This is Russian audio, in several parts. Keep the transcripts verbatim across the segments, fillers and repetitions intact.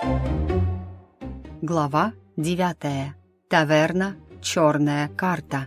Глава девятая. Таверна «Черная карта».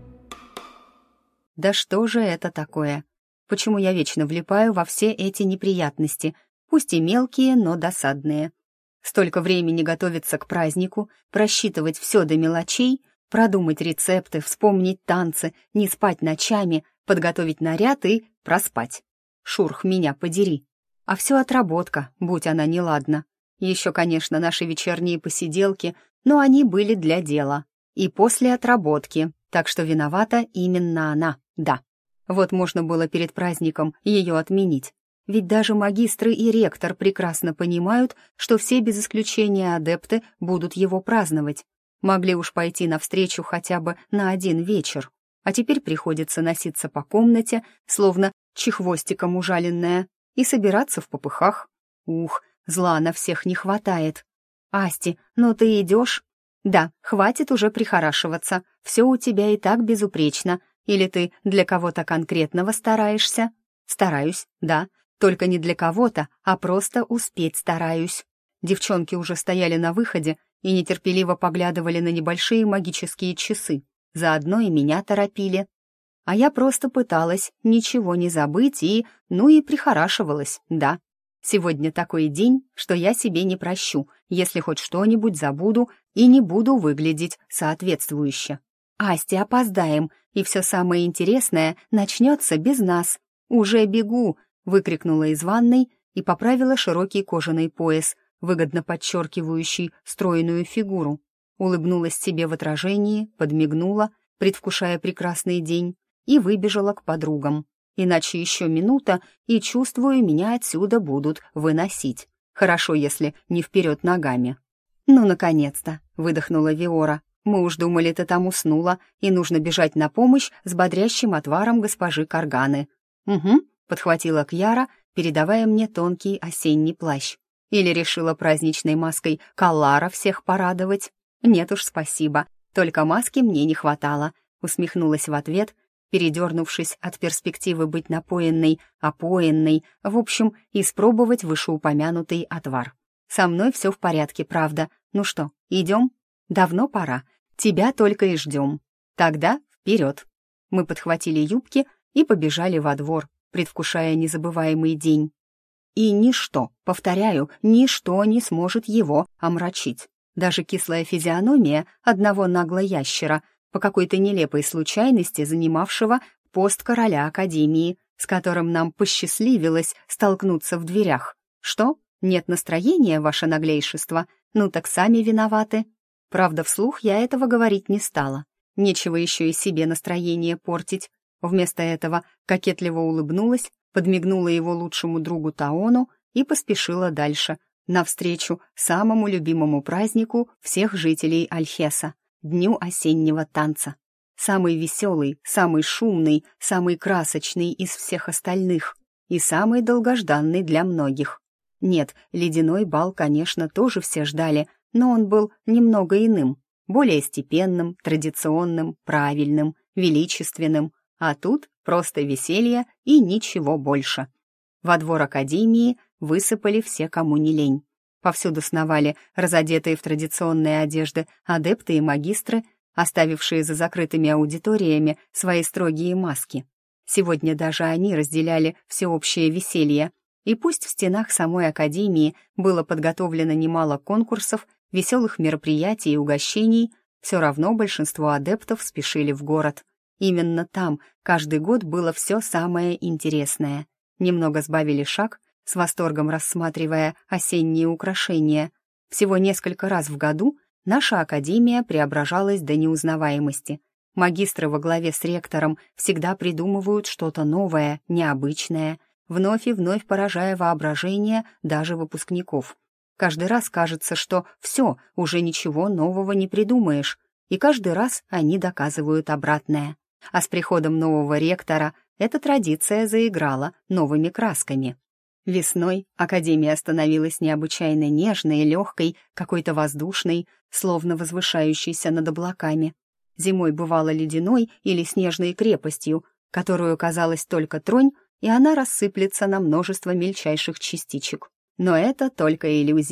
Да что же это такое? Почему я вечно влипаю во все эти неприятности, пусть и мелкие, но досадные? Столько времени готовиться к празднику, просчитывать все до мелочей, продумать рецепты, вспомнить танцы, не спать ночами, подготовить наряд и проспать. Шурх, меня подери. А все отработка, будь она неладна. Еще, конечно, наши вечерние посиделки, но они были для дела. И после отработки, так что виновата именно она, да. Вот можно было перед праздником ее отменить. Ведь даже магистры и ректор прекрасно понимают, что все без исключения адепты будут его праздновать. Могли уж пойти навстречу хотя бы на один вечер. А теперь приходится носиться по комнате, словно чехвостиком ужаленная, и собираться в попыхах. Ух, зла на всех не хватает. «Асти, ну ты идешь?» «Да, хватит уже прихорашиваться. Все у тебя и так безупречно. Или ты для кого-то конкретного стараешься?» «Стараюсь, да. Только не для кого-то, а просто успеть стараюсь». Девчонки уже стояли на выходе и нетерпеливо поглядывали на небольшие магические часы. Заодно и меня торопили. А я просто пыталась ничего не забыть и, ну и прихорашивалась, да. Сегодня такой день, что я себе не прощу, если хоть что-нибудь забуду и не буду выглядеть соответствующе. «Асти, опоздаем, и все самое интересное начнется без нас. Уже бегу!» — выкрикнула из ванной и поправила широкий кожаный пояс, выгодно подчеркивающий стройную фигуру. Улыбнулась себе в отражении, подмигнула, предвкушая прекрасный день, и выбежала к подругам. Иначе еще минута, и, чувствую, меня отсюда будут выносить. Хорошо, если не вперед ногами. «Ну, наконец-то!» — выдохнула Виора. «Мы уж думали, ты там уснула, и нужно бежать на помощь с бодрящим отваром госпожи Карганы». «Угу», — подхватила Кьяра, передавая мне тонкий осенний плащ. «Или решила праздничной маской Каллара всех порадовать?» «Нет уж, спасибо, только маски мне не хватало», — усмехнулась в ответ, передернувшись от перспективы быть напоенной, опоенной, в общем, испробовать вышеупомянутый отвар. «Со мной все в порядке, правда. Ну что, идем? Давно пора. Тебя только и ждем. Тогда вперед!» Мы подхватили юбки и побежали во двор, предвкушая незабываемый день. И ничто, повторяю, ничто не сможет его омрачить. Даже кислая физиономия одного наглоящера, по какой-то нелепой случайности занимавшего пост короля Академии, с которым нам посчастливилось столкнуться в дверях. «Что? Нет настроения, ваше наглейшество? Ну так сами виноваты». Правда, вслух я этого говорить не стала. Нечего еще и себе настроение портить. Вместо этого кокетливо улыбнулась, подмигнула его лучшему другу Таону и поспешила дальше, навстречу самому любимому празднику всех жителей Альхеса — Дню осеннего танца. Самый веселый, самый шумный, самый красочный из всех остальных и самый долгожданный для многих. Нет, ледяной бал, конечно, тоже все ждали, но он был немного иным, более степенным, традиционным, правильным, величественным, а тут просто веселье и ничего больше. Во двор Академии высыпали все, кому не лень. Повсюду сновали разодетые в традиционные одежды адепты и магистры, оставившие за закрытыми аудиториями свои строгие маски. Сегодня даже они разделяли всеобщее веселье, и пусть в стенах самой Академии было подготовлено немало конкурсов, веселых мероприятий и угощений, все равно большинство адептов спешили в город. Именно там каждый год было все самое интересное. Немного сбавили шаг, с восторгом рассматривая осенние украшения. Всего несколько раз в году наша академия преображалась до неузнаваемости. Магистры во главе с ректором всегда придумывают что-то новое, необычное, вновь и вновь поражая воображение даже выпускников. Каждый раз кажется, что все, уже ничего нового не придумаешь, и каждый раз они доказывают обратное. А с приходом нового ректора эта традиция заиграла новыми красками. Весной академия становилась необычайно нежной, легкой, какой-то воздушной, словно возвышающейся над облаками. Зимой бывала ледяной или снежной крепостью, которую, казалось, только тронь, и она рассыплется на множество мельчайших частичек. Но это только иллюзия.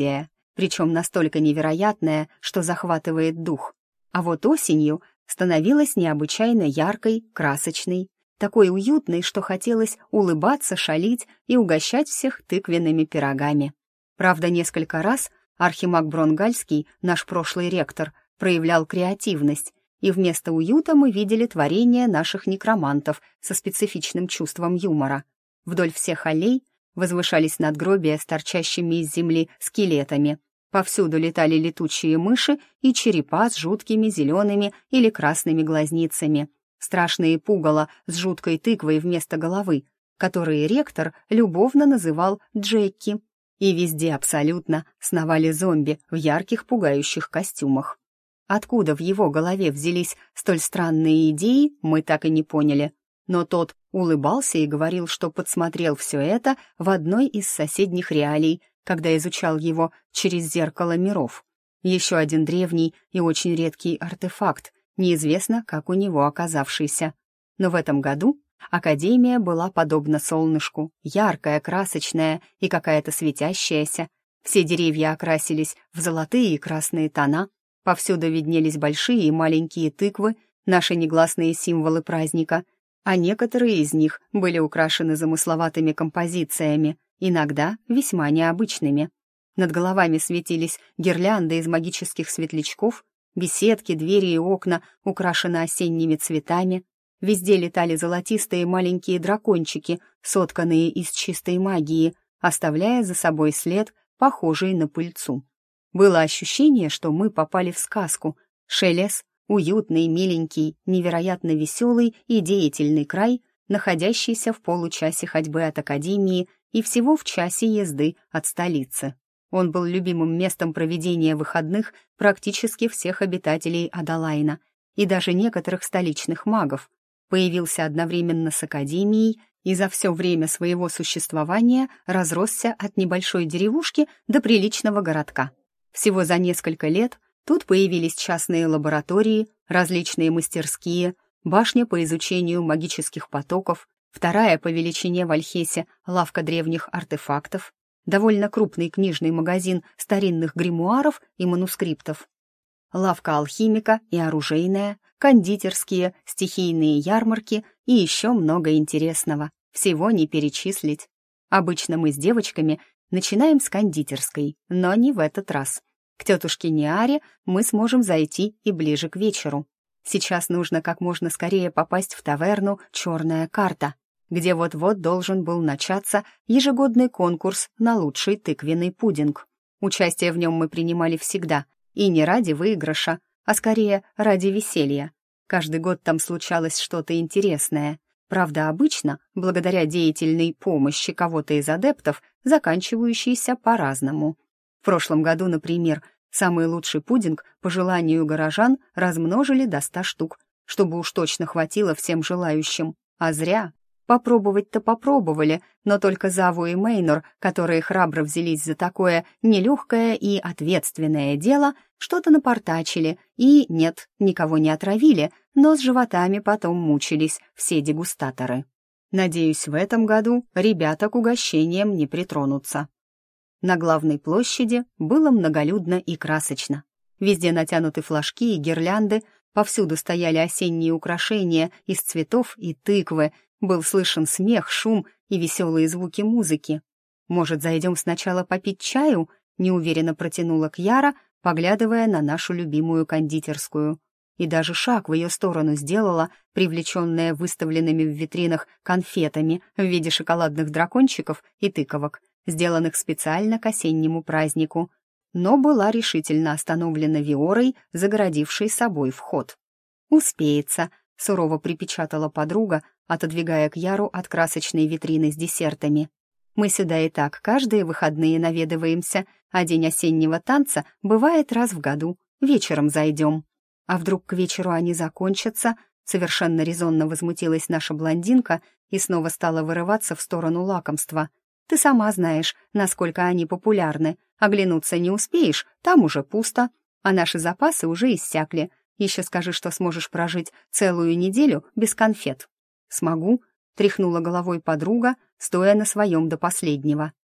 причем настолько невероятное, что захватывает дух. А вот осенью становилась необычайно яркой, красочной, такой уютной, что хотелось улыбаться, шалить и угощать всех тыквенными пирогами. Правда, несколько раз архимаг Бронгальский, наш прошлый ректор, проявлял креативность, и вместо уюта мы видели творение наших некромантов со специфичным чувством юмора. Вдоль всех аллей возвышались надгробия с торчащими из земли скелетами. Повсюду летали летучие мыши и черепа с жуткими зелеными или красными глазницами, страшные пугала с жуткой тыквой вместо головы, которые ректор любовно называл Джекки. И везде абсолютно сновали зомби в ярких пугающих костюмах. Откуда в его голове взялись столь странные идеи, мы так и не поняли. Но тот улыбался и говорил, что подсмотрел все это в одной из соседних реалий, когда изучал его через зеркало миров. Еще один древний и очень редкий артефакт, неизвестно, как у него оказавшийся. Но в этом году Академия была подобна солнышку, яркая, красочная и какая-то светящаяся. Все деревья окрасились в золотые и красные тона, повсюду виднелись большие и маленькие тыквы, наши негласные символы праздника, а некоторые из них были украшены замысловатыми композициями, иногда весьма необычными. Над головами светились гирлянды из магических светлячков, беседки, двери и окна украшены осенними цветами, везде летали золотистые маленькие дракончики, сотканные из чистой магии, оставляя за собой след, похожий на пыльцу. Было ощущение, что мы попали в сказку. Шелес — уютный, миленький, невероятно веселый и деятельный край, находящийся в получасе ходьбы от Академии и всего в часе езды от столицы. Он был любимым местом проведения выходных практически всех обитателей Адалайна и даже некоторых столичных магов. Появился одновременно с Академией и за все время своего существования разросся от небольшой деревушки до приличного городка. Всего за несколько лет тут появились частные лаборатории, различные мастерские, башня по изучению магических потоков, вторая по величине в Альхесе лавка древних артефактов, довольно крупный книжный магазин старинных гримуаров и манускриптов, лавка алхимика и оружейная, кондитерские, стихийные ярмарки и еще много интересного. Всего не перечислить. Обычно мы с девочками начинаем с кондитерской, но не в этот раз. К тетушке Ниаре мы сможем зайти и ближе к вечеру. Сейчас нужно как можно скорее попасть в таверну «Черная карта», где вот-вот должен был начаться ежегодный конкурс на лучший тыквенный пудинг. Участие в нем мы принимали всегда, и не ради выигрыша, а скорее ради веселья. Каждый год там случалось что-то интересное. Правда, обычно, благодаря деятельной помощи кого-то из адептов, заканчивающейся по-разному. В прошлом году, например, самый лучший пудинг, по желанию горожан, размножили до ста штук, чтобы уж точно хватило всем желающим. А зря. Попробовать-то попробовали, но только Заву и Мейнор, которые храбро взялись за такое нелегкое и ответственное дело, что-то напортачили и, нет, никого не отравили, но с животами потом мучились все дегустаторы. Надеюсь, в этом году ребята к угощениям не притронутся. На главной площади было многолюдно и красочно. Везде натянуты флажки и гирлянды, повсюду стояли осенние украшения из цветов и тыквы, был слышен смех, шум и веселые звуки музыки. «Может, зайдем сначала попить чаю?» — неуверенно протянула Кьяра, поглядывая на нашу любимую кондитерскую. И даже шаг в ее сторону сделала, привлеченная выставленными в витринах конфетами в виде шоколадных дракончиков и тыковок, сделанных специально к осеннему празднику, но была решительно остановлена Виорой, загородившей собой вход. «Успеется», — сурово припечатала подруга, отодвигая Кьяру от красочной витрины с десертами. «Мы сюда и так каждые выходные наведываемся, а день осеннего танца бывает раз в году. Вечером зайдем». «А вдруг к вечеру они закончатся?» — совершенно резонно возмутилась наша блондинка и снова стала вырываться в сторону лакомства. «Ты сама знаешь, насколько они популярны. Оглянуться не успеешь, там уже пусто, а наши запасы уже иссякли. Еще скажи, что сможешь прожить целую неделю без конфет». «Смогу», — тряхнула головой подруга, стоя на своем до последнего.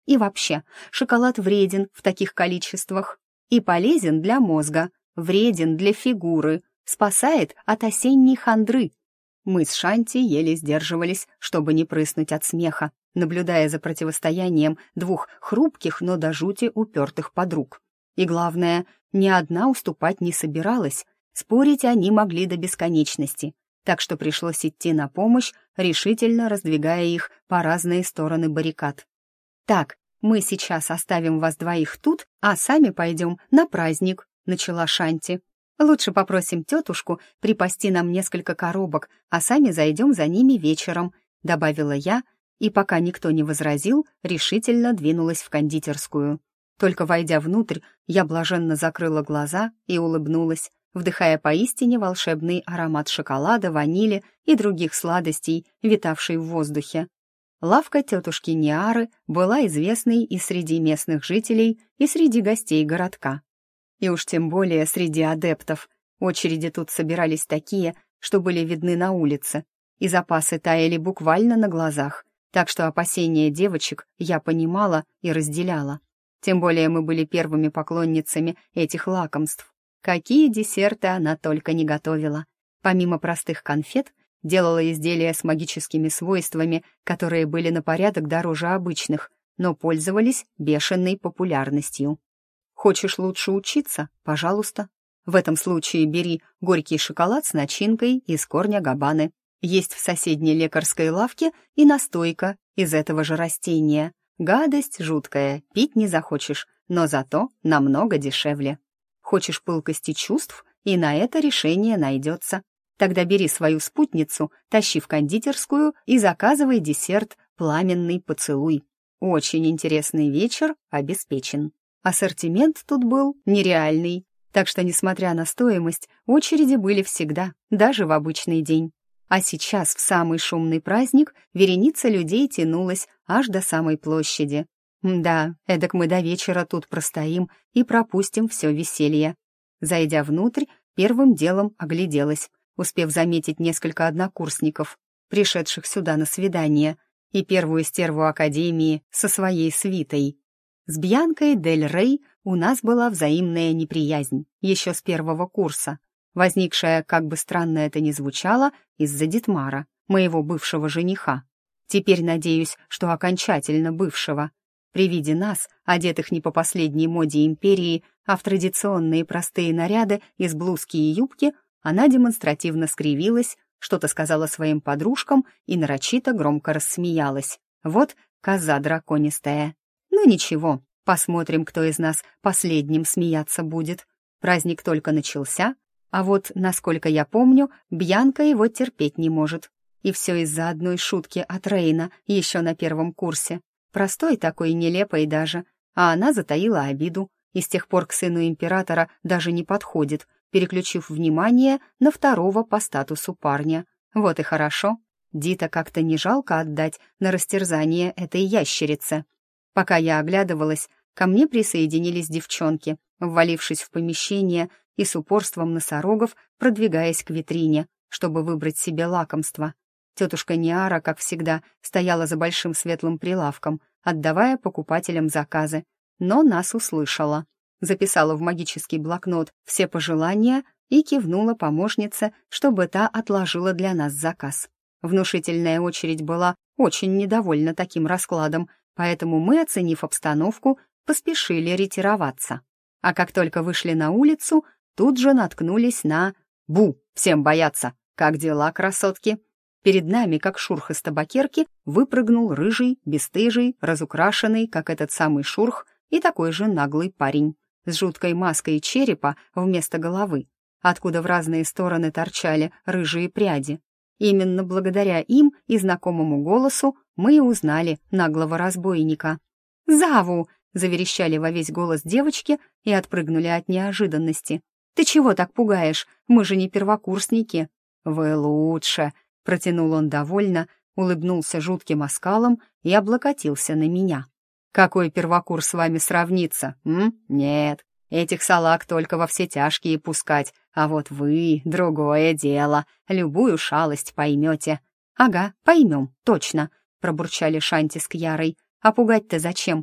И вообще, шоколад вреден в таких количествах и полезен для мозга, вреден для фигуры, спасает от осенней хандры. Мы с Шанти еле сдерживались, чтобы не прыснуть от смеха, наблюдая за противостоянием двух хрупких, но до жути упертых подруг. И главное, ни одна уступать не собиралась, спорить они могли до бесконечности, так что пришлось идти на помощь, решительно раздвигая их по разные стороны баррикад. «Так, мы сейчас оставим вас двоих тут, а сами пойдем на праздник», — начала Шанти. «Лучше попросим тетушку припасти нам несколько коробок, а сами зайдем за ними вечером», — добавила я, и пока никто не возразил, решительно двинулась в кондитерскую. Только войдя внутрь, я блаженно закрыла глаза и улыбнулась, вдыхая поистине волшебный аромат шоколада, ванили и других сладостей, витавший в воздухе. Лавка тетушки Ниары была известной и среди местных жителей, и среди гостей городка. И уж тем более среди адептов. Очереди тут собирались такие, что были видны на улице, и запасы таяли буквально на глазах, так что опасения девочек я понимала и разделяла. Тем более мы были первыми поклонницами этих лакомств. Какие десерты она только не готовила. Помимо простых конфет, делала изделия с магическими свойствами, которые были на порядок дороже обычных, но пользовались бешеной популярностью. Хочешь лучше учиться? Пожалуйста. В этом случае бери горький шоколад с начинкой из корня габаны. Есть в соседней лекарской лавке и настойка из этого же растения. Гадость жуткая, пить не захочешь, но зато намного дешевле. Хочешь пылкости чувств, и на это решение найдется. Тогда бери свою спутницу, тащи в кондитерскую и заказывай десерт «Пламенный поцелуй». Очень интересный вечер обеспечен. Ассортимент тут был нереальный, так что, несмотря на стоимость, очереди были всегда, даже в обычный день. А сейчас, в самый шумный праздник, вереница людей тянулась аж до самой площади. Да, эдак мы до вечера тут простоим и пропустим все веселье. Зайдя внутрь, первым делом огляделась, успев заметить несколько однокурсников, пришедших сюда на свидание, и первую стерву Академии со своей свитой. С Бьянкой Дель Рей у нас была взаимная неприязнь, еще с первого курса, возникшая, как бы странно это ни звучало, из-за Дитмара, моего бывшего жениха. Теперь надеюсь, что окончательно бывшего. При виде нас, одетых не по последней моде империи, а в традиционные простые наряды из блузки и юбки, она демонстративно скривилась, что-то сказала своим подружкам и нарочито громко рассмеялась. Вот коза драконистая. Ну ничего, посмотрим, кто из нас последним смеяться будет. Праздник только начался, а вот, насколько я помню, Бьянка его терпеть не может. И все из-за одной шутки от Рейна еще на первом курсе. Простой такой, нелепой даже, а она затаила обиду и с тех пор к сыну императора даже не подходит, переключив внимание на второго по статусу парня. Вот и хорошо. Дита как-то не жалко отдать на растерзание этой ящерице. Пока я оглядывалась, ко мне присоединились девчонки, ввалившись в помещение и с упорством носорогов продвигаясь к витрине, чтобы выбрать себе лакомство. Тетушка Ниара, как всегда, стояла за большим светлым прилавком, отдавая покупателям заказы, но нас услышала. Записала в магический блокнот все пожелания и кивнула помощнице, чтобы та отложила для нас заказ. Внушительная очередь была очень недовольна таким раскладом, поэтому мы, оценив обстановку, поспешили ретироваться. А как только вышли на улицу, тут же наткнулись на «Бу! Всем бояться! Как дела, красотки?» Перед нами, как шурх из табакерки, выпрыгнул рыжий, бесстыжий, разукрашенный, как этот самый шурх, и такой же наглый парень, с жуткой маской черепа вместо головы, откуда в разные стороны торчали рыжие пряди. Именно благодаря им и знакомому голосу мы и узнали наглого разбойника. «Заву!» — заверещали во весь голос девочки и отпрыгнули от неожиданности. «Ты чего так пугаешь? Мы же не первокурсники!» «Вы лучше!» — протянул он довольно, улыбнулся жутким оскалом и облокотился на меня. «Какой первокурс с вами сравнится? М? Нет, этих салаг только во все тяжкие пускать, а вот вы — другое дело, любую шалость поймете». «Ага, поймем, точно», — пробурчали Шанти с Кьярой. «А пугать-то зачем?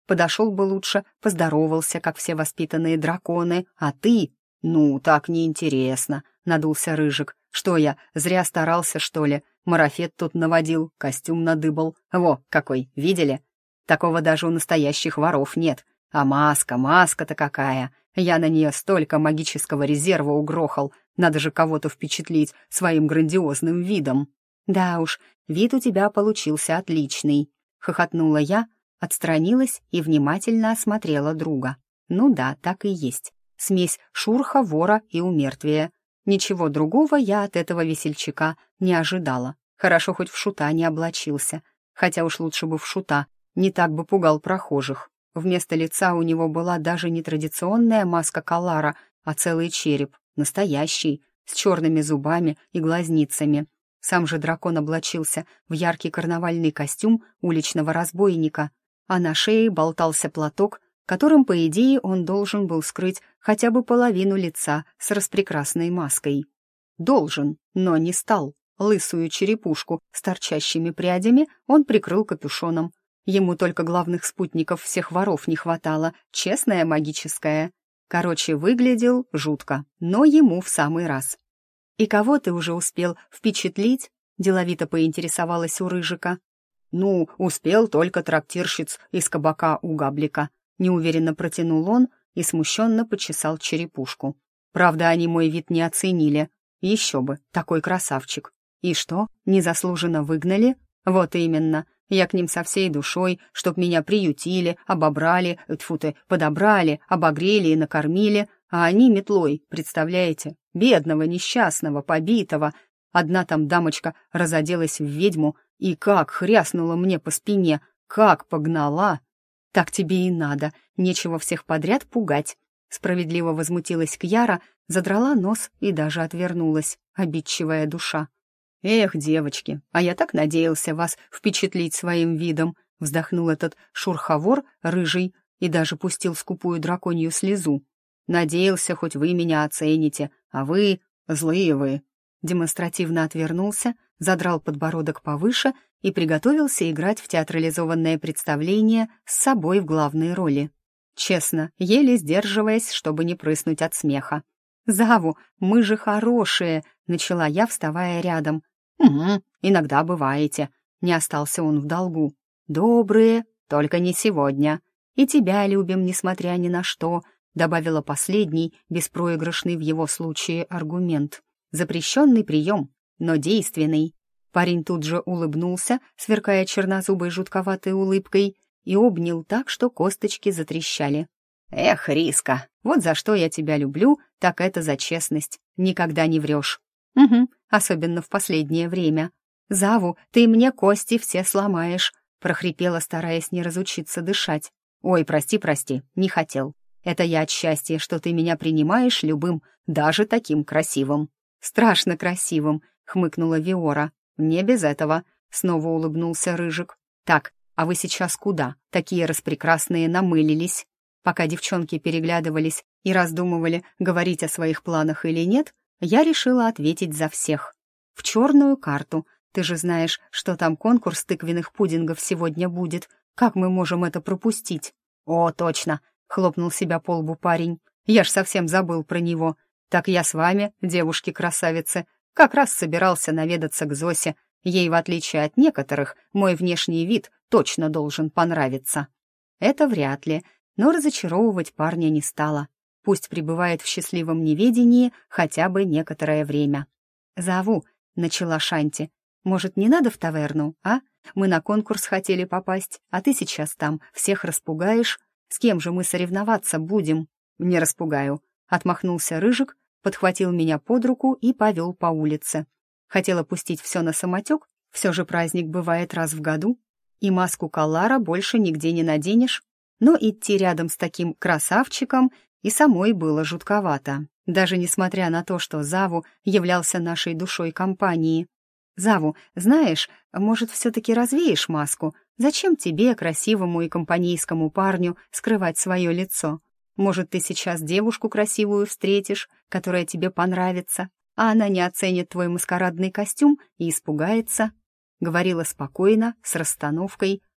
Подошел бы лучше, поздоровался, как все воспитанные драконы, а ты... «Ну, так неинтересно», — надулся Рыжик. «Что я, зря старался, что ли? Марафет тут наводил, костюм надыбал. Во, какой, видели? Такого даже у настоящих воров нет. А маска, маска-то какая! Я на нее столько магического резерва угрохал. Надо же кого-то впечатлить своим грандиозным видом». «Да уж, вид у тебя получился отличный», — хохотнула я, отстранилась и внимательно осмотрела друга. «Ну да, так и есть. Смесь шурха, вора и умертвия. Ничего другого я от этого весельчака не ожидала. Хорошо хоть в шута не облачился. Хотя уж лучше бы в шута, не так бы пугал прохожих. Вместо лица у него была даже не традиционная маска Калара, а целый череп, настоящий, с черными зубами и глазницами. Сам же дракон облачился в яркий карнавальный костюм уличного разбойника, а на шее болтался платок, которым, по идее, он должен был скрыть хотя бы половину лица с распрекрасной маской. Должен, но не стал. Лысую черепушку с торчащими прядями он прикрыл капюшоном. Ему только главных спутников всех воров не хватало, честная магическая. Короче, выглядел жутко, но ему в самый раз. «И кого ты уже успел впечатлить?» — деловито поинтересовалась у Рыжика. «Ну, успел только трактирщиц из кабака у Габлика», — неуверенно протянул он и смущенно почесал черепушку. «Правда, они мой вид не оценили. Еще бы, такой красавчик. И что, незаслуженно выгнали? Вот именно. Я к ним со всей душой, чтоб меня приютили, обобрали, тьфу ты, подобрали, обогрели и накормили, а они метлой, представляете? Бедного, несчастного, побитого. Одна там дамочка разоделась в ведьму и как хряснула мне по спине, как погнала!» «Так тебе и надо, нечего всех подряд пугать», — справедливо возмутилась Кьяра, задрала нос и даже отвернулась, обидчивая душа. «Эх, девочки, а я так надеялся вас впечатлить своим видом», — вздохнул этот шурховор рыжий и даже пустил скупую драконью слезу. «Надеялся, хоть вы меня оцените, а вы, злые вы». Демонстративно отвернулся, задрал подбородок повыше и приготовился играть в театрализованное представление с собой в главной роли. Честно, еле сдерживаясь, чтобы не прыснуть от смеха. «Заву, мы же хорошие!» — начала я, вставая рядом. «Угу, иногда бываете», — не остался он в долгу. «Добрые, только не сегодня. И тебя любим, несмотря ни на что», — добавила последний, беспроигрышный в его случае аргумент. «Запрещенный прием, но действенный». Парень тут же улыбнулся, сверкая чернозубой жутковатой улыбкой, и обнял так, что косточки затрещали. «Эх, Риска, вот за что я тебя люблю, так это за честность. Никогда не врешь». «Угу, особенно в последнее время». «Заву, ты мне кости все сломаешь», — прохрипела, стараясь не разучиться дышать. «Ой, прости, прости, не хотел. Это я от счастья, что ты меня принимаешь любым, даже таким красивым». «Страшно красивым», — хмыкнула Виора. «Не без этого», — снова улыбнулся Рыжик. «Так, а вы сейчас куда? Такие распрекрасные намылились». Пока девчонки переглядывались и раздумывали, говорить о своих планах или нет, я решила ответить за всех. «В черную карту. Ты же знаешь, что там конкурс тыквенных пудингов сегодня будет. Как мы можем это пропустить?» «О, точно!» — хлопнул себя по лбу парень. «Я ж совсем забыл про него. Так я с вами, девушки-красавицы, как раз собирался наведаться к Зосе. Ей, в отличие от некоторых, мой внешний вид точно должен понравиться». Это вряд ли, но разочаровывать парня не стало. Пусть пребывает в счастливом неведении хотя бы некоторое время. «Заву», — начала Шанти. «Может, не надо в таверну, а? Мы на конкурс хотели попасть, а ты сейчас там всех распугаешь. С кем же мы соревноваться будем?» «Не распугаю», — отмахнулся Рыжик, подхватил меня под руку и повел по улице. Хотела пустить все на самотек, все же праздник бывает раз в году, и маску Калара больше нигде не наденешь. Но идти рядом с таким красавчиком и самой было жутковато, даже несмотря на то, что Заву являлся нашей душой компании. «Заву, знаешь, может, все-таки развеешь маску? Зачем тебе, красивому и компанейскому парню, скрывать свое лицо? Может, ты сейчас девушку красивую встретишь, которая тебе понравится, а она не оценит твой маскарадный костюм и испугается?» Говорила спокойно, с расстановкой,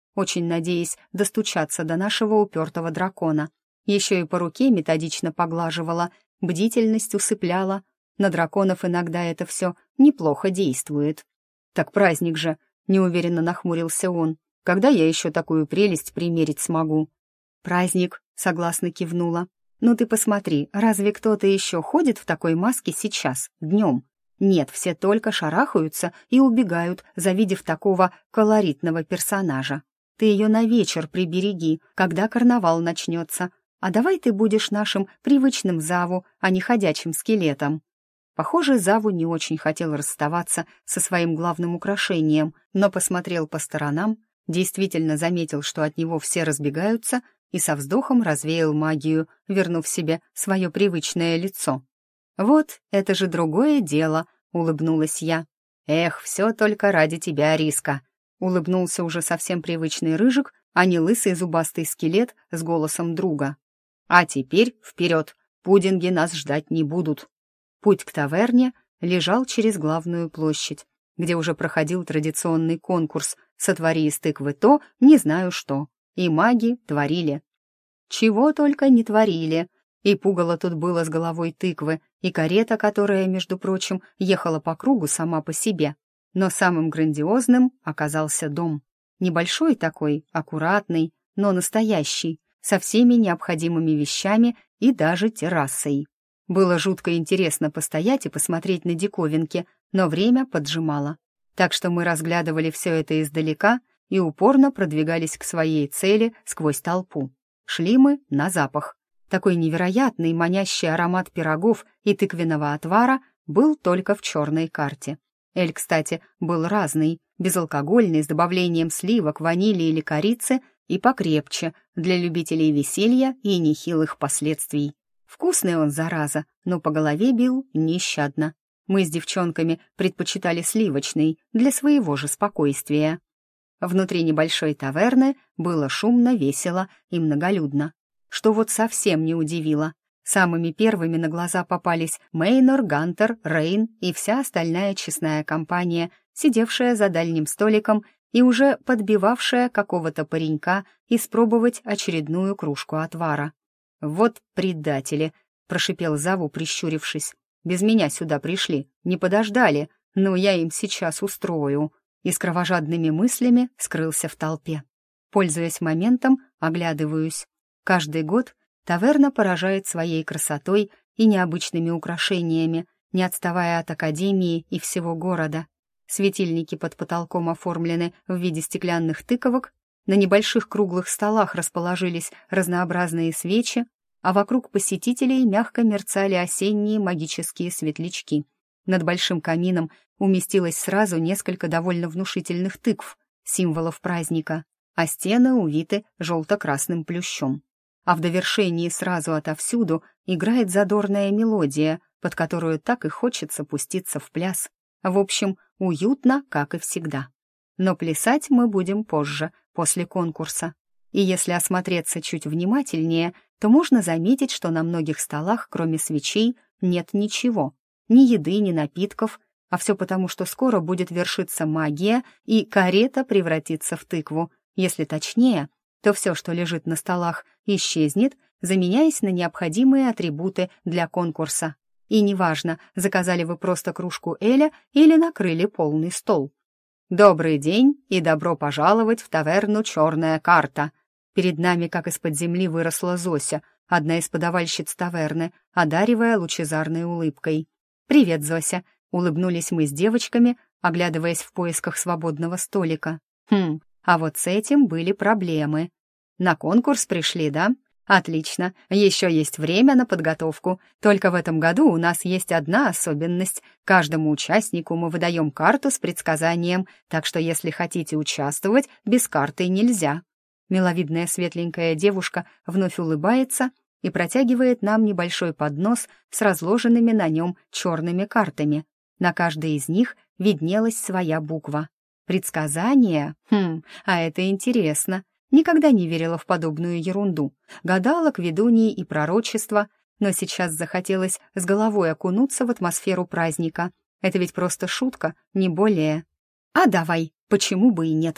очень надеясь достучаться до нашего упертого дракона. Еще и по руке методично поглаживала, бдительность усыпляла. На драконов иногда это все неплохо действует. «Так праздник же», — неуверенно нахмурился он. «Когда я еще такую прелесть примерить смогу?» «Праздник», — согласно кивнула. «Ну ты посмотри, разве кто-то еще ходит в такой маске сейчас, днем? Нет, все только шарахаются и убегают, завидев такого колоритного персонажа. Ты ее на вечер прибереги, когда карнавал начнется. А давай ты будешь нашим привычным Заву, а не ходячим скелетом». Похоже, Заву не очень хотел расставаться со своим главным украшением, но посмотрел по сторонам, действительно заметил, что от него все разбегаются, и со вздохом развеял магию, вернув себе свое привычное лицо. «Вот, это же другое дело», — улыбнулась я. «Эх, все только ради тебя, Риска», — улыбнулся уже совсем привычный рыжик, а не лысый зубастый скелет с голосом друга. «А теперь вперед, пудинги нас ждать не будут». Путь к таверне лежал через главную площадь, где уже проходил традиционный конкурс «Сотвори из тыквы то, не знаю что», и маги творили. Чего только не творили. И пугало тут было с головой тыквы, и карета, которая, между прочим, ехала по кругу сама по себе. Но самым грандиозным оказался дом. Небольшой такой, аккуратный, но настоящий, со всеми необходимыми вещами и даже террасой. Было жутко интересно постоять и посмотреть на диковинки, но время поджимало. Так что мы разглядывали все это издалека и упорно продвигались к своей цели сквозь толпу. Шли мы на запах. Такой невероятный манящий аромат пирогов и тыквенного отвара был только в черной карте. Эль, кстати, был разный, безалкогольный, с добавлением сливок, ванили или корицы, и покрепче, для любителей веселья и нехилых последствий. Вкусный он, зараза, но по голове бил нещадно. Мы с девчонками предпочитали сливочный, для своего же спокойствия. Внутри небольшой таверны было шумно, весело и многолюдно. Что вот совсем не удивило. Самыми первыми на глаза попались Мейнор, Гантер, Рейн и вся остальная честная компания, сидевшая за дальним столиком и уже подбивавшая какого-то паренька испробовать очередную кружку отвара. «Вот предатели!» — прошипел Заву, прищурившись. «Без меня сюда пришли, не подождали, но я им сейчас устрою». И с кровожадными мыслями скрылся в толпе. Пользуясь моментом, оглядываюсь. Каждый год таверна поражает своей красотой и необычными украшениями, не отставая от академии и всего города. Светильники под потолком оформлены в виде стеклянных тыковок, на небольших круглых столах расположились разнообразные свечи, а вокруг посетителей мягко мерцали осенние магические светлячки. Над большим камином уместилось сразу несколько довольно внушительных тыкв, символов праздника, а стены увиты желто-красным плющом. А в довершении сразу отовсюду играет задорная мелодия, под которую так и хочется пуститься в пляс. В общем, уютно, как и всегда. Но плясать мы будем позже, после конкурса. И если осмотреться чуть внимательнее, то можно заметить, что на многих столах, кроме свечей, нет ничего. Ни еды, ни напитков, а все потому, что скоро будет вершиться магия, и карета превратится в тыкву. Если точнее, то все, что лежит на столах, исчезнет, заменяясь на необходимые атрибуты для конкурса. И неважно, заказали вы просто кружку эля или накрыли полный стол. «Добрый день и добро пожаловать в таверну «Черная карта». Перед нами, как из-под земли, выросла Зося, одна из подавальщиц таверны, одаривая лучезарной улыбкой. «Привет, Зося», — улыбнулись мы с девочками, оглядываясь в поисках свободного столика. «Хм, а вот с этим были проблемы. На конкурс пришли, да? Отлично, еще есть время на подготовку. Только в этом году у нас есть одна особенность. Каждому участнику мы выдаем карту с предсказанием, так что если хотите участвовать, без карты нельзя». Миловидная светленькая девушка вновь улыбается и протягивает нам небольшой поднос с разложенными на нем черными картами. На каждой из них виднелась своя буква. Предсказание? Хм, а это интересно. Никогда не верила в подобную ерунду. Гадала, ведуньи и пророчества, но сейчас захотелось с головой окунуться в атмосферу праздника. Это ведь просто шутка, не более. А давай, почему бы и нет?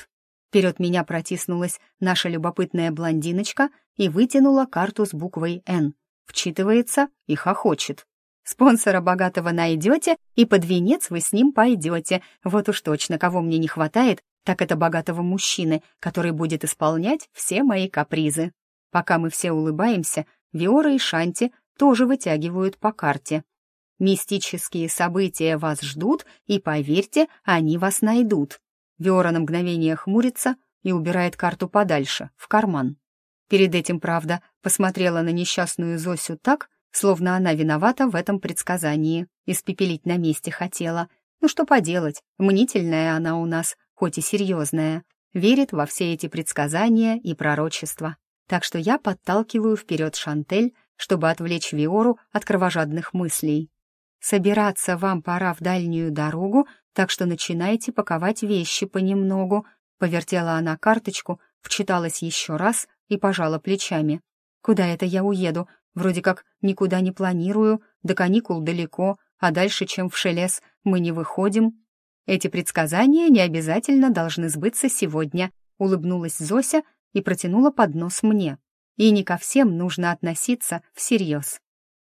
Вперед меня протиснулась наша любопытная блондиночка и вытянула карту с буквой «Н». Вчитывается и хохочет. «Спонсора богатого найдете, и под венец вы с ним пойдете. Вот уж точно, кого мне не хватает, так это богатого мужчины, который будет исполнять все мои капризы». Пока мы все улыбаемся, Виора и Шанти тоже вытягивают по карте. «Мистические события вас ждут, и, поверьте, они вас найдут». Виора на мгновение хмурится и убирает карту подальше, в карман. Перед этим, правда, посмотрела на несчастную Зосю так, словно она виновата в этом предсказании. Испепелить на месте хотела. Ну что поделать, мнительная она у нас, хоть и серьезная. Верит во все эти предсказания и пророчества. Так что я подталкиваю вперед Шантель, чтобы отвлечь Виору от кровожадных мыслей. «Собираться вам пора в дальнюю дорогу, так что начинайте паковать вещи понемногу», — повертела она карточку, вчиталась еще раз и пожала плечами. «Куда это я уеду? Вроде как никуда не планирую, до каникул далеко, а дальше, чем в Шелес, мы не выходим». «Эти предсказания не обязательно должны сбыться сегодня», — улыбнулась Зося и протянула поднос мне. «И не ко всем нужно относиться всерьез».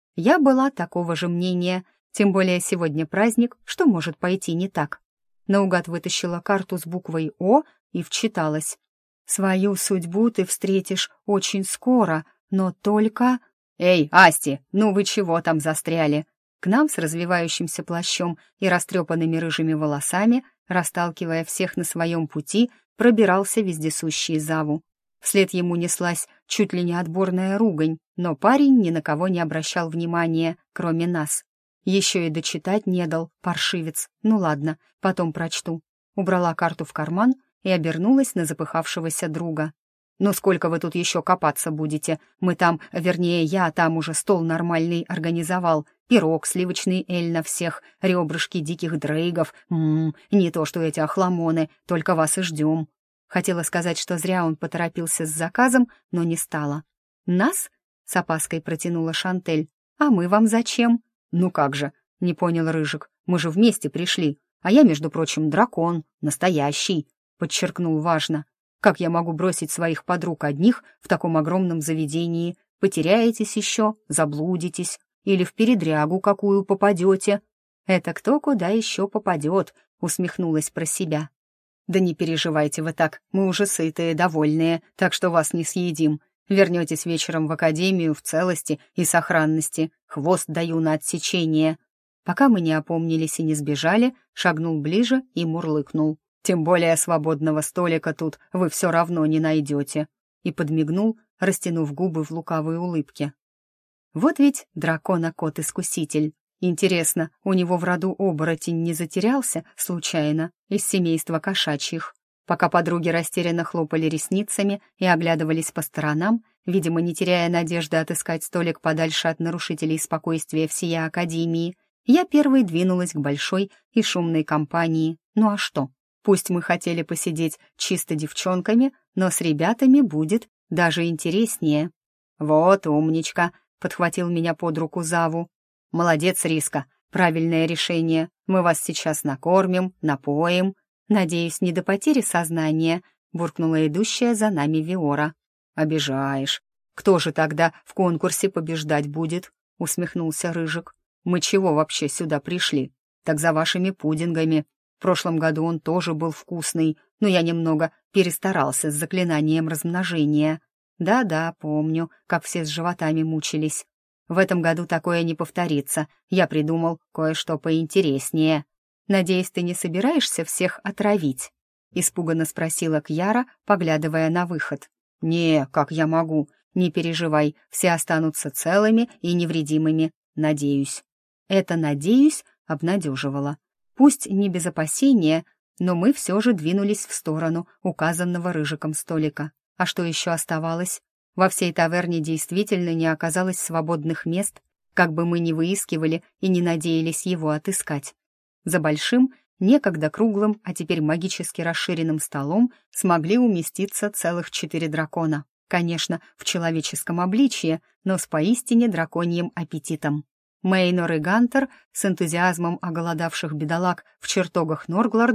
Я была такого же мнения, тем более сегодня праздник, что может пойти не так. Наугад вытащила карту с буквой «О» и вчиталась. «Свою судьбу ты встретишь очень скоро, но только...» «Эй, Асти, ну вы чего там застряли?» К нам с развивающимся плащом и растрепанными рыжими волосами, расталкивая всех на своем пути, пробирался вездесущий Заву. Вслед ему неслась чуть ли не отборная ругань, но парень ни на кого не обращал внимания, кроме нас. Еще и дочитать не дал, паршивец. Ну ладно, потом прочту. Убрала карту в карман и обернулась на запыхавшегося друга. «Ну сколько вы тут еще копаться будете? Мы там, вернее, я там уже стол нормальный организовал. Пирог, сливочный эль на всех, ребрышки диких дрейгов. Ммм, не то что эти охламоны, только вас и ждем». Хотела сказать, что зря он поторопился с заказом, но не стала. «Нас?» — с опаской протянула Шантель. «А мы вам зачем?» «Ну как же?» — не понял Рыжик. «Мы же вместе пришли. А я, между прочим, дракон, настоящий», — подчеркнул важно. «Как я могу бросить своих подруг одних в таком огромном заведении? Потеряетесь еще, заблудитесь или в передрягу какую попадете?» «Это кто куда еще попадет?» — усмехнулась про себя. «Да не переживайте вы так, мы уже сытые, довольные, так что вас не съедим. Вернетесь вечером в академию в целости и сохранности. Хвост даю на отсечение». Пока мы не опомнились и не сбежали, шагнул ближе и мурлыкнул. «Тем более свободного столика тут вы все равно не найдете». И подмигнул, растянув губы в лукавой улыбке. Вот ведь дракона-кот-искуситель. Интересно, у него в роду оборотень не затерялся, случайно, из семейства кошачьих? Пока подруги растерянно хлопали ресницами и оглядывались по сторонам, видимо, не теряя надежды отыскать столик подальше от нарушителей спокойствия всей академии, я первой двинулась к большой и шумной компании. Ну а что? Пусть мы хотели посидеть чисто девчонками, но с ребятами будет даже интереснее. «Вот умничка», — подхватил меня под руку Заву. «Молодец, Риска, правильное решение. Мы вас сейчас накормим, напоим». «Надеюсь, не до потери сознания», — буркнула идущая за нами Виора. «Обижаешь. Кто же тогда в конкурсе побеждать будет?» — усмехнулся Рыжик. «Мы чего вообще сюда пришли? Так за вашими пудингами. В прошлом году он тоже был вкусный, но я немного перестарался с заклинанием размножения. Да-да, помню, как все с животами мучились. В этом году такое не повторится. Я придумал кое-что поинтереснее. Надеюсь, ты не собираешься всех отравить?» — испуганно спросила Кьяра, поглядывая на выход. «Не, как я могу? Не переживай, все останутся целыми и невредимыми, надеюсь». Это «надеюсь» обнадеживало. Пусть не без опасения, но мы все же двинулись в сторону указанного Рыжиком столика. А что еще оставалось? Во всей таверне действительно не оказалось свободных мест, как бы мы ни выискивали и не надеялись его отыскать. За большим, некогда круглым, а теперь магически расширенным столом смогли уместиться целых четыре дракона. Конечно, в человеческом обличье, но с поистине драконьим аппетитом. Мейнор и Гантер, с энтузиазмом оголодавших бедолаг в чертогах Норгларда,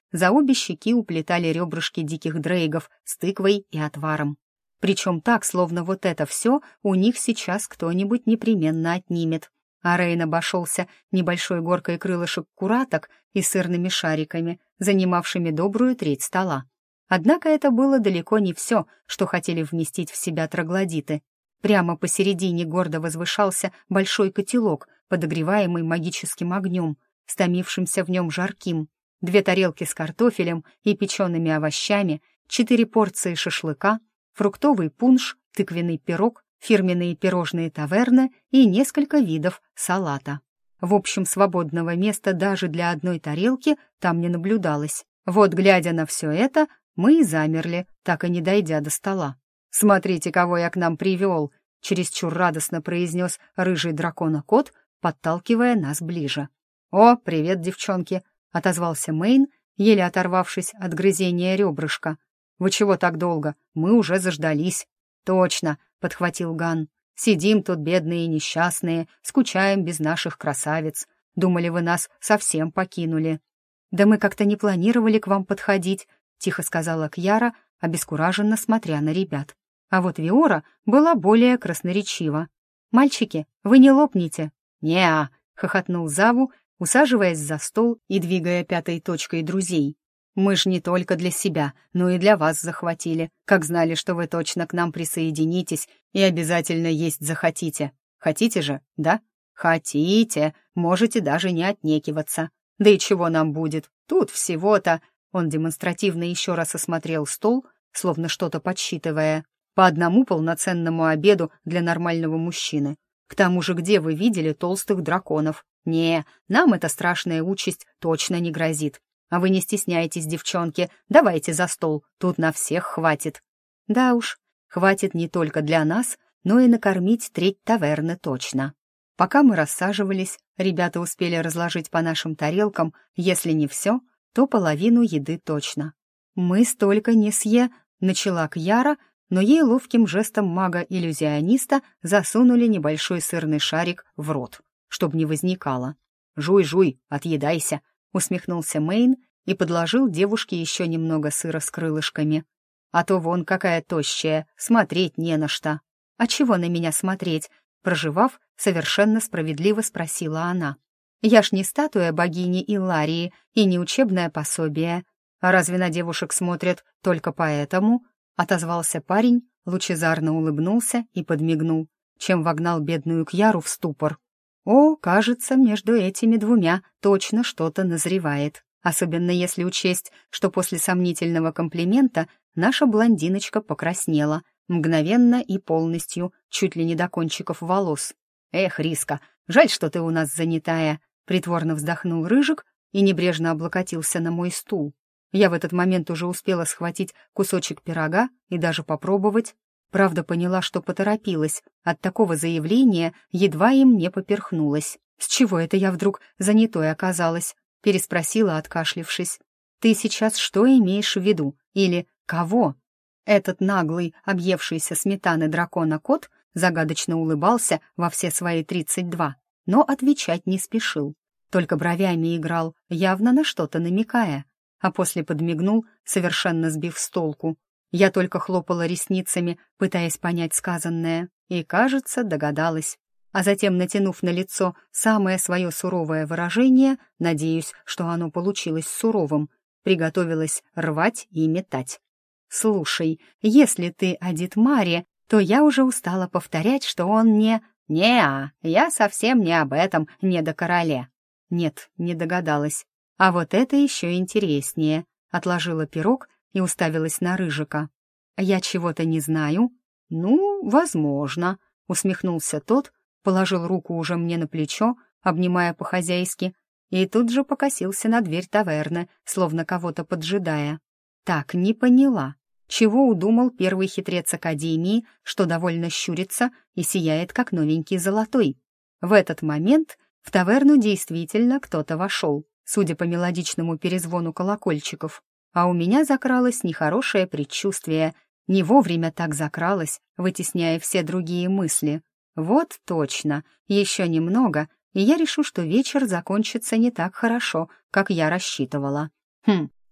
за обе щеки уплетали ребрышки диких дрейгов с тыквой и отваром. Причем так, словно вот это все у них сейчас кто-нибудь непременно отнимет. А Рейн обошелся небольшой горкой крылышек кураток и сырными шариками, занимавшими добрую треть стола. Однако это было далеко не все, что хотели вместить в себя троглодиты. Прямо посередине гордо возвышался большой котелок, подогреваемый магическим огнем, стомившимся в нем жарким, две тарелки с картофелем и печеными овощами, четыре порции шашлыка, фруктовый пунш, тыквенный пирог, фирменные пирожные таверны и несколько видов салата. В общем, свободного места даже для одной тарелки там не наблюдалось. Вот, глядя на все это, мы и замерли, так и не дойдя до стола. «Смотрите, кого я к нам привел!» — чересчур радостно произнес рыжий дракона-кот, подталкивая нас ближе. «О, привет, девчонки!» — отозвался Мэйн, еле оторвавшись от грызения ребрышка. «Вы чего так долго? Мы уже заждались». «Точно!» — подхватил Ган. «Сидим тут, бедные и несчастные, скучаем без наших красавиц. Думали, вы нас совсем покинули». «Да мы как-то не планировали к вам подходить», — тихо сказала Кьяра, обескураженно смотря на ребят. А вот Виора была более красноречива. «Мальчики, вы не лопнете?» «Не-а», — хохотнул Заву, усаживаясь за стол и двигая пятой точкой друзей. «Мы ж не только для себя, но и для вас захватили, как знали, что вы точно к нам присоединитесь и обязательно есть захотите. Хотите же, да? Хотите, можете даже не отнекиваться. Да и чего нам будет? Тут всего-то...» Он демонстративно еще раз осмотрел стол, словно что-то подсчитывая. «По одному полноценному обеду для нормального мужчины. К тому же, где вы видели толстых драконов? Не, нам эта страшная участь точно не грозит. А вы не стесняйтесь, девчонки, давайте за стол, тут на всех хватит». Да уж, хватит не только для нас, но и накормить треть таверны точно. Пока мы рассаживались, ребята успели разложить по нашим тарелкам, если не все, то половину еды точно. «Мы столько не съе», — начала Кьяра, но ей ловким жестом мага-иллюзиониста засунули небольшой сырный шарик в рот, чтоб не возникало. «Жуй, жуй, отъедайся», — усмехнулся Мэйн и подложил девушке еще немного сыра с крылышками. «А то вон какая тощая, смотреть не на что». «А чего на меня смотреть?» — проживав, совершенно справедливо спросила она. «Я ж не статуя богини Илларии и не учебное пособие. А разве на девушек смотрят только поэтому?» — отозвался парень, лучезарно улыбнулся и подмигнул, чем вогнал бедную Кьяру в ступор. О, кажется, между этими двумя точно что-то назревает, особенно если учесть, что после сомнительного комплимента наша блондиночка покраснела, мгновенно и полностью, чуть ли не до кончиков волос. «Эх, Риска, жаль, что ты у нас занятая», — притворно вздохнул Рыжик и небрежно облокотился на мой стул. Я в этот момент уже успела схватить кусочек пирога и даже попробовать. Правда, поняла, что поторопилась. От такого заявления едва им не поперхнулась. «С чего это я вдруг занятой оказалась?» — переспросила, откашлившись. «Ты сейчас что имеешь в виду? Или кого?» Этот наглый, объевшийся сметаны дракона-кот загадочно улыбался во все свои тридцать два, но отвечать не спешил. Только бровями играл, явно на что-то намекая, а после подмигнул, совершенно сбив с толку. Я только хлопала ресницами, пытаясь понять сказанное, и, кажется, догадалась. А затем, натянув на лицо самое свое суровое выражение, надеюсь, что оно получилось суровым, приготовилась рвать и метать. «Слушай, если ты о Дитмаре, то я уже устала повторять, что он не... Не-а, я совсем не об этом, не до короле». Нет, не догадалась. А вот это еще интереснее. Отложила пирог и уставилась на Рыжика. «Я чего-то не знаю?» «Ну, возможно», — усмехнулся тот, положил руку уже мне на плечо, обнимая по-хозяйски, и тут же покосился на дверь таверны, словно кого-то поджидая. «Так, не поняла. Чего удумал первый хитрец Академии, что довольно щурится и сияет, как новенький золотой?» В этот момент в таверну действительно кто-то вошел, судя по мелодичному перезвону колокольчиков. А у меня закралось нехорошее предчувствие. Не вовремя так закралось, вытесняя все другие мысли. Вот точно, еще немного, и я решу, что вечер закончится не так хорошо, как я рассчитывала. Хм,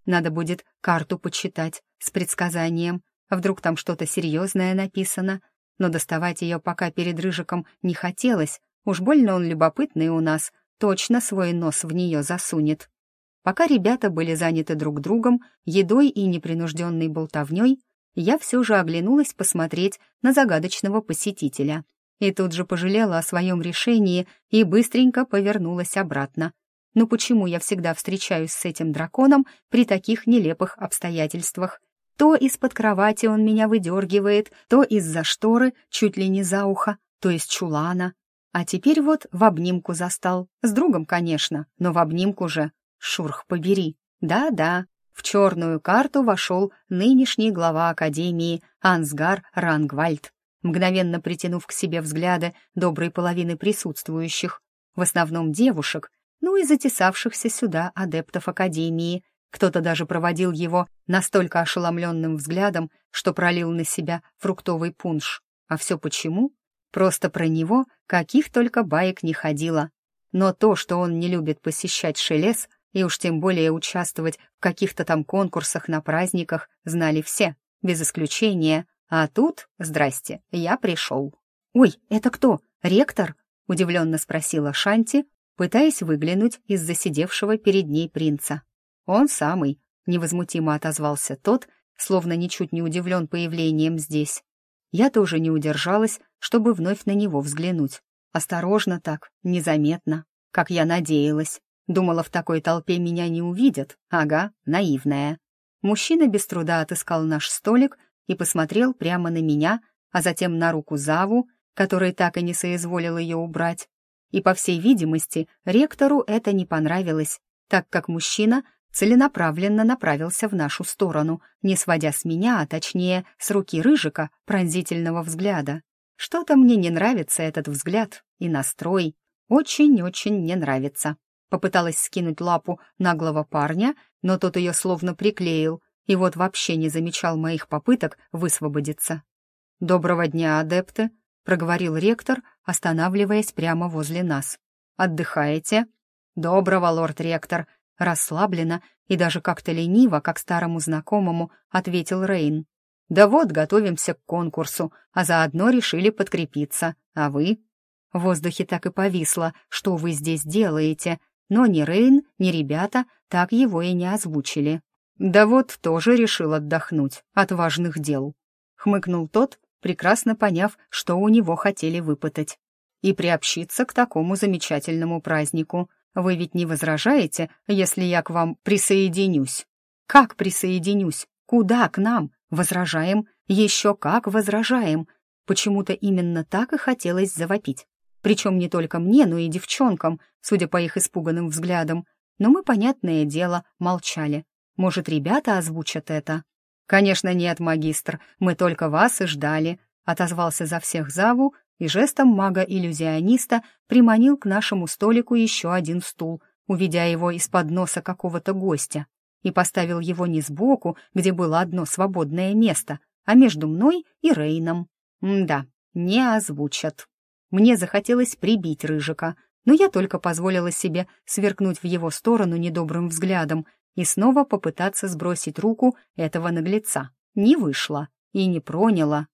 Надо будет карту почитать с предсказанием. Вдруг там что-то серьезное написано. Но доставать ее пока перед Рыжиком не хотелось. Уж больно он любопытный у нас, точно свой нос в нее засунет. Пока ребята были заняты друг другом, едой и непринужденной болтовней, я все же оглянулась посмотреть на загадочного посетителя. И тут же пожалела о своем решении и быстренько повернулась обратно. Ну почему я всегда встречаюсь с этим драконом при таких нелепых обстоятельствах? То из-под кровати он меня выдергивает, то из-за шторы, чуть ли не за ухо, то из чулана. А теперь вот в обнимку застал. С другом, конечно, но в обнимку же. Шурх побери. Да-да, в черную карту вошел нынешний глава Академии Ансгар Рангвальд, мгновенно притянув к себе взгляды доброй половины присутствующих, в основном девушек, ну и затесавшихся сюда адептов Академии. Кто-то даже проводил его настолько ошеломленным взглядом, что пролил на себя фруктовый пунш. А все почему? Просто про него каких только баек не ходило. Но то, что он не любит посещать Шелес, и уж тем более участвовать в каких-то там конкурсах на праздниках, знали все, без исключения. А тут, здрасте, я пришел. «Ой, это кто? Ректор?» — удивленно спросила Шанти, пытаясь выглянуть из засидевшего перед ней принца. «Он самый», — невозмутимо отозвался тот, словно ничуть не удивлен появлением здесь. Я тоже не удержалась, чтобы вновь на него взглянуть. Осторожно так, незаметно, как я надеялась. Думала, в такой толпе меня не увидят. Ага, наивная. Мужчина без труда отыскал наш столик и посмотрел прямо на меня, а затем на руку Заву, который так и не соизволил ее убрать. И, по всей видимости, ректору это не понравилось, так как мужчина целенаправленно направился в нашу сторону, не сводя с меня, а точнее с руки Рыжика, пронзительного взгляда. Что-то мне не нравится этот взгляд и настрой. Очень-очень не нравится. Попыталась скинуть лапу наглого парня, но тот ее словно приклеил, и вот вообще не замечал моих попыток высвободиться. «Доброго дня, адепты», — проговорил ректор, останавливаясь прямо возле нас. «Отдыхаете?» «Доброго, лорд-ректор», — расслабленно и даже как-то лениво, как старому знакомому, ответил Рейн. «Да вот, готовимся к конкурсу, а заодно решили подкрепиться. А вы?» В воздухе так и повисло, что вы здесь делаете, но ни Рейн, ни ребята так его и не озвучили. «Да вот, тоже решил отдохнуть от важных дел», — хмыкнул тот, прекрасно поняв, что у него хотели выпытать. «И приобщиться к такому замечательному празднику. Вы ведь не возражаете, если я к вам присоединюсь?» «Как присоединюсь? Куда к нам? Возражаем? Еще как возражаем!» Почему-то именно так и хотелось завопить. Причем не только мне, но и девчонкам, судя по их испуганным взглядам. Но мы, понятное дело, молчали. Может, ребята озвучат это? «Конечно нет, магистр, мы только вас и ждали», — отозвался за всех Заву и жестом мага-иллюзиониста приманил к нашему столику еще один стул, уведя его из-под носа какого-то гостя, и поставил его не сбоку, где было одно свободное место, а между мной и Рейном. М-да, не озвучат. Мне захотелось прибить Рыжика, но я только позволила себе сверкнуть в его сторону недобрым взглядом и снова попытаться сбросить руку этого наглеца. Не вышло и не проняло.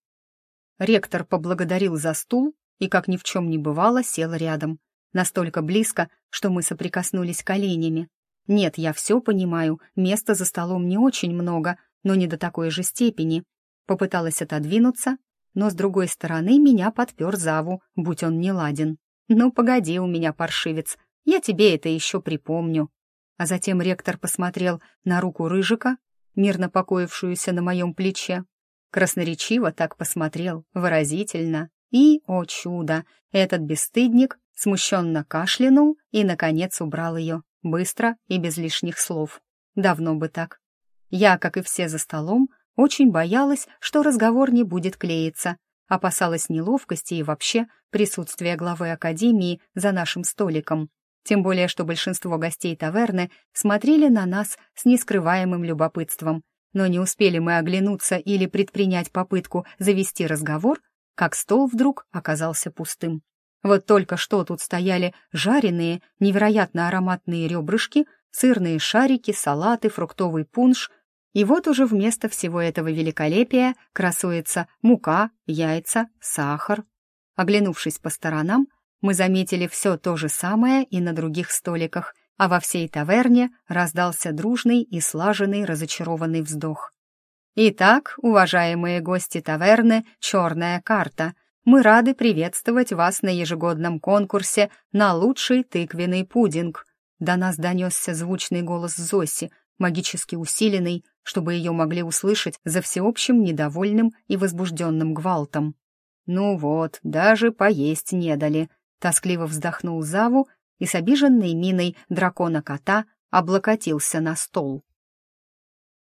Ректор поблагодарил за стул и, как ни в чем не бывало, сел рядом. Настолько близко, что мы соприкоснулись коленями. Нет, я все понимаю, места за столом не очень много, но не до такой же степени. Попыталась отодвинуться, но с другой стороны меня подпер Заву, будь он не ладен. «Ну, погоди у меня, паршивец, я тебе это еще припомню». А затем ректор посмотрел на руку Рыжика, мирно покоившуюся на моем плече. Красноречиво так посмотрел, выразительно. И, о чудо, этот бесстыдник смущенно кашлянул и, наконец, убрал ее, быстро и без лишних слов. Давно бы так. Я, как и все за столом, очень боялась, что разговор не будет клеиться, опасалась неловкости и вообще присутствия главы Академии за нашим столиком. Тем более, что большинство гостей таверны смотрели на нас с нескрываемым любопытством. Но не успели мы оглянуться или предпринять попытку завести разговор, как стол вдруг оказался пустым. Вот только что тут стояли жареные, невероятно ароматные ребрышки сырные шарики, салаты, фруктовый пунш. И вот уже вместо всего этого великолепия красуется мука, яйца, сахар. Оглянувшись по сторонам, мы заметили все то же самое и на других столиках, а во всей таверне раздался дружный и слаженный разочарованный вздох. «Итак, уважаемые гости таверны «Черная карта», мы рады приветствовать вас на ежегодном конкурсе на лучший тыквенный пудинг». До нас донесся звучный голос Зоси, магически усиленный, чтобы ее могли услышать за всеобщим недовольным и возбужденным гвалтом. «Ну вот, даже поесть не дали», — тоскливо вздохнул Заву и с обиженной миной дракона-кота облокотился на стол.